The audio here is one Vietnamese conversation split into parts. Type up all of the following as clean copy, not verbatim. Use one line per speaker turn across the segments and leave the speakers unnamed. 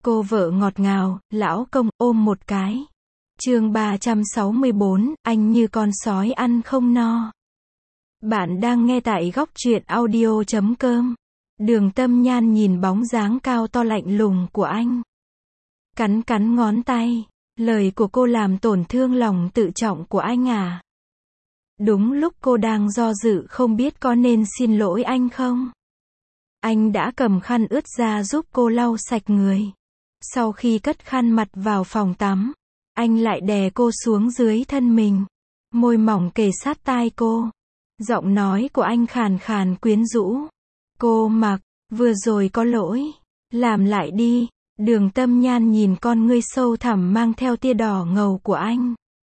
Cô vợ ngọt ngào, lão công, ôm một cái. Chương 364, anh như con sói ăn không no. Bạn đang nghe tại góc truyện audio.com. Đường Tâm Nhan nhìn bóng dáng cao to lạnh lùng của anh. Cắn cắn ngón tay. Lời của cô làm tổn thương lòng tự trọng của anh à? Đúng lúc cô đang do dự không biết có nên xin lỗi anh không? Anh đã cầm khăn ướt ra giúp cô lau sạch người. Sau khi cất khăn mặt vào phòng tắm, anh lại đè cô xuống dưới thân mình. Môi mỏng kề sát tai cô. Giọng nói của anh khàn khàn quyến rũ. Cô Mặc, vừa rồi có lỗi. Làm lại đi. Đường Tâm Nhan nhìn con ngươi sâu thẳm mang theo tia đỏ ngầu của anh.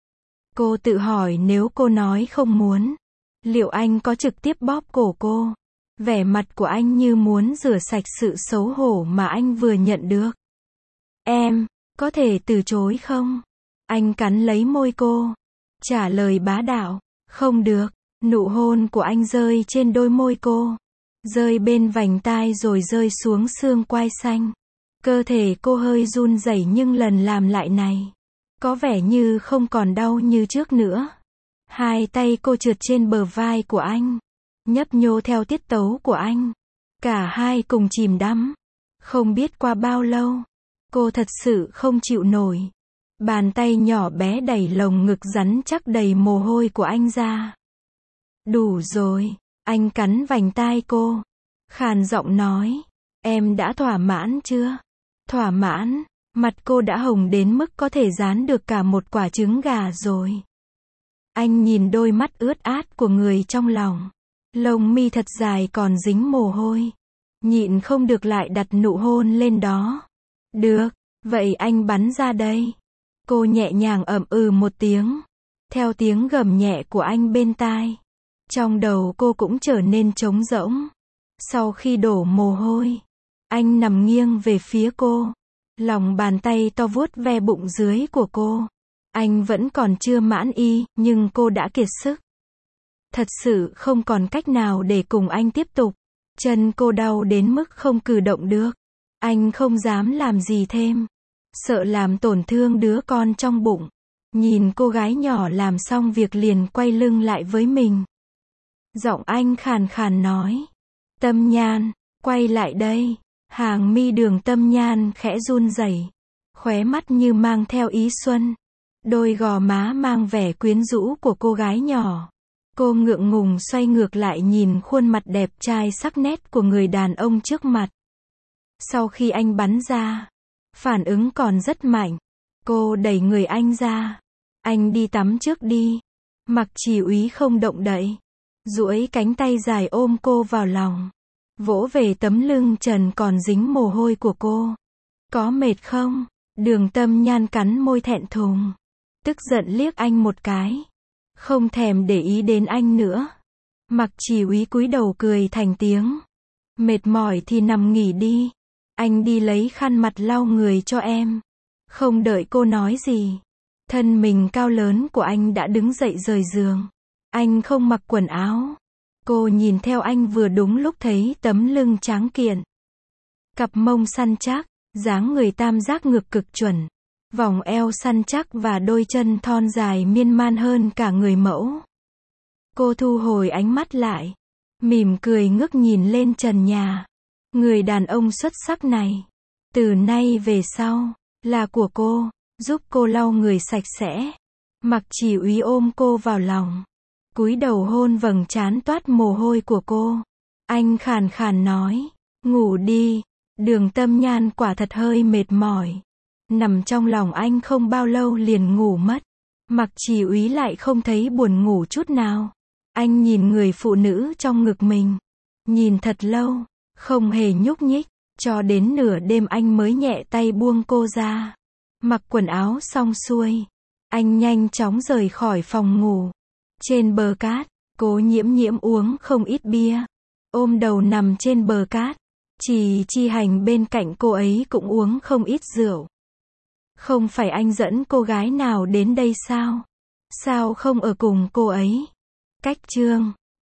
Cô tự hỏi nếu cô nói không muốn, liệu anh có trực tiếp bóp cổ cô? Vẻ mặt của anh như muốn rửa sạch sự xấu hổ mà anh vừa nhận được. Em, có thể từ chối không? Anh cắn lấy môi cô. Trả lời bá đạo. Không được. Nụ hôn của anh rơi trên đôi môi cô. Rơi bên vành tai rồi rơi xuống xương quai xanh. Cơ thể cô hơi run rẩy nhưng lần làm lại này, có vẻ như không còn đau như trước nữa. Hai tay cô trượt trên bờ vai của anh. Nhấp nhô theo tiết tấu của anh. Cả hai cùng chìm đắm. Không biết qua bao lâu, cô thật sự không chịu nổi. Bàn tay nhỏ bé đẩy lồng ngực rắn chắc đầy mồ hôi của anh ra. Đủ rồi. Anh cắn vành tai cô. Khàn giọng nói. Em đã thỏa mãn chưa? Thỏa mãn. Mặt cô đã hồng đến mức có thể dán được cả một quả trứng gà rồi. Anh nhìn đôi mắt ướt át của người trong lòng. Lông mi thật dài còn dính mồ hôi. Nhịn không được lại đặt nụ hôn lên đó. Được, vậy anh bắn ra đây. Cô nhẹ nhàng ậm ừ một tiếng. Theo tiếng gầm nhẹ của anh bên tai. Trong đầu cô cũng trở nên trống rỗng. Sau khi đổ mồ hôi, anh nằm nghiêng về phía cô. Lòng bàn tay to vuốt ve bụng dưới của cô. Anh vẫn còn chưa mãn y, nhưng cô đã kiệt sức. Thật sự không còn cách nào để cùng anh tiếp tục. Chân cô đau đến mức không cử động được. Anh không dám làm gì thêm. Sợ làm tổn thương đứa con trong bụng. Nhìn cô gái nhỏ làm xong việc liền quay lưng lại với mình. Giọng anh khàn khàn nói. Tâm Nhan, quay lại đây. Hàng mi Đường Tâm Nhan khẽ run rẩy. Khóe mắt như mang theo ý xuân. Đôi gò má mang vẻ quyến rũ của cô gái nhỏ. Cô ngượng ngùng xoay ngược lại nhìn khuôn mặt đẹp trai sắc nét của người đàn ông trước mặt. Sau khi anh bắn ra, phản ứng còn rất mạnh. Cô đẩy người anh ra. Anh đi tắm trước đi. Mặc Chỉ Úy không động đậy. Duỗi cánh tay dài ôm cô vào lòng. Vỗ về tấm lưng trần còn dính mồ hôi của cô. Có mệt không? Đường Tâm Nhan cắn môi thẹn thùng. Tức giận liếc anh một cái. Không thèm để ý đến anh nữa. Mặc Chỉ Úy cúi đầu cười thành tiếng. Mệt mỏi thì nằm nghỉ đi. Anh đi lấy khăn mặt lau người cho em. Không đợi cô nói gì. Thân mình cao lớn của anh đã đứng dậy rời giường. Anh không mặc quần áo. Cô nhìn theo anh vừa đúng lúc thấy tấm lưng tráng kiện. Cặp mông săn chắc, dáng người tam giác ngực cực chuẩn. Vòng eo săn chắc và đôi chân thon dài miên man hơn cả người mẫu. Cô thu hồi ánh mắt lại. Mỉm cười ngước nhìn lên trần nhà. Người đàn ông xuất sắc này, từ nay về sau, là của cô, giúp cô lau người sạch sẽ. Mặc Chỉ Úy ôm cô vào lòng. Cúi đầu hôn vầng trán toát mồ hôi của cô. Anh khàn khàn nói. Ngủ đi. Đường Tâm Nhan quả thật hơi mệt mỏi. Nằm trong lòng anh không bao lâu liền ngủ mất. Mặc Chỉ Úy lại không thấy buồn ngủ chút nào. Anh nhìn người phụ nữ trong ngực mình. Nhìn thật lâu, không hề nhúc nhích. Cho đến nửa đêm anh mới nhẹ tay buông cô ra. Mặc quần áo xong xuôi, anh nhanh chóng rời khỏi phòng ngủ. Trên bờ cát, Cố Nhiễm Nhiễm uống không ít bia. Ôm đầu nằm trên bờ cát. Chi Hành bên cạnh cô ấy cũng uống không ít rượu. Không phải anh dẫn cô gái nào đến đây sao? Sao không ở cùng cô ấy? Cách chương